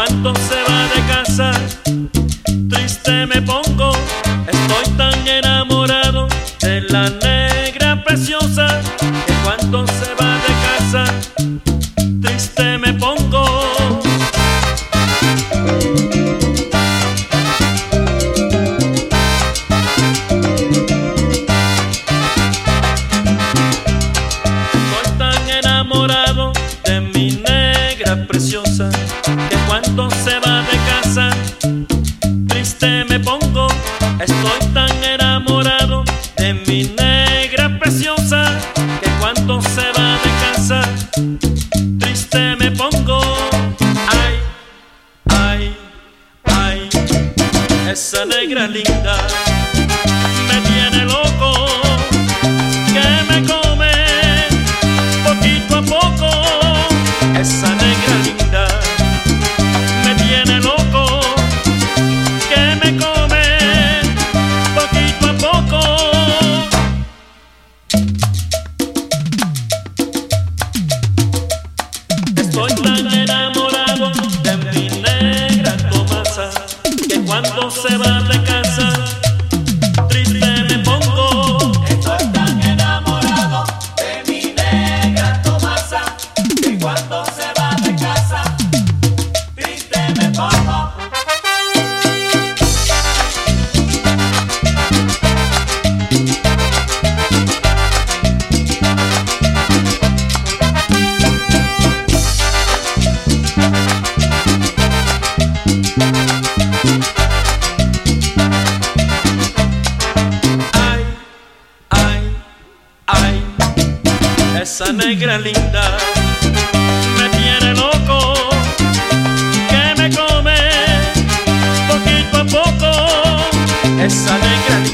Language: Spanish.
cuando se va de casa, triste me pongo. Estoy tan enamorado de la negra preciosa, que cuando se va de casa, triste me pongo. Estoy tan enamorado de mi negra preciosa, que cuando se va de casa, triste me pongo. Estoy tan enamorado de mi negra preciosa, que cuando se va de casa, triste me pongo. Ay, ay, ay, esa negra linda me tiene loco, que me come poquito a poco. Esa negra linda me tiene loco, que me come poquito a poco. Estoy tan enamorado de mi negra Tomasa, que cuando se va de casa, triste me pongo. Estoy tan enamorado de mi negra Tomasa, que cuando se va de casa, triste me pongo. Ay, ay, ay, esa negra linda me tiene loco, que me come poquito a poco. Esa negra linda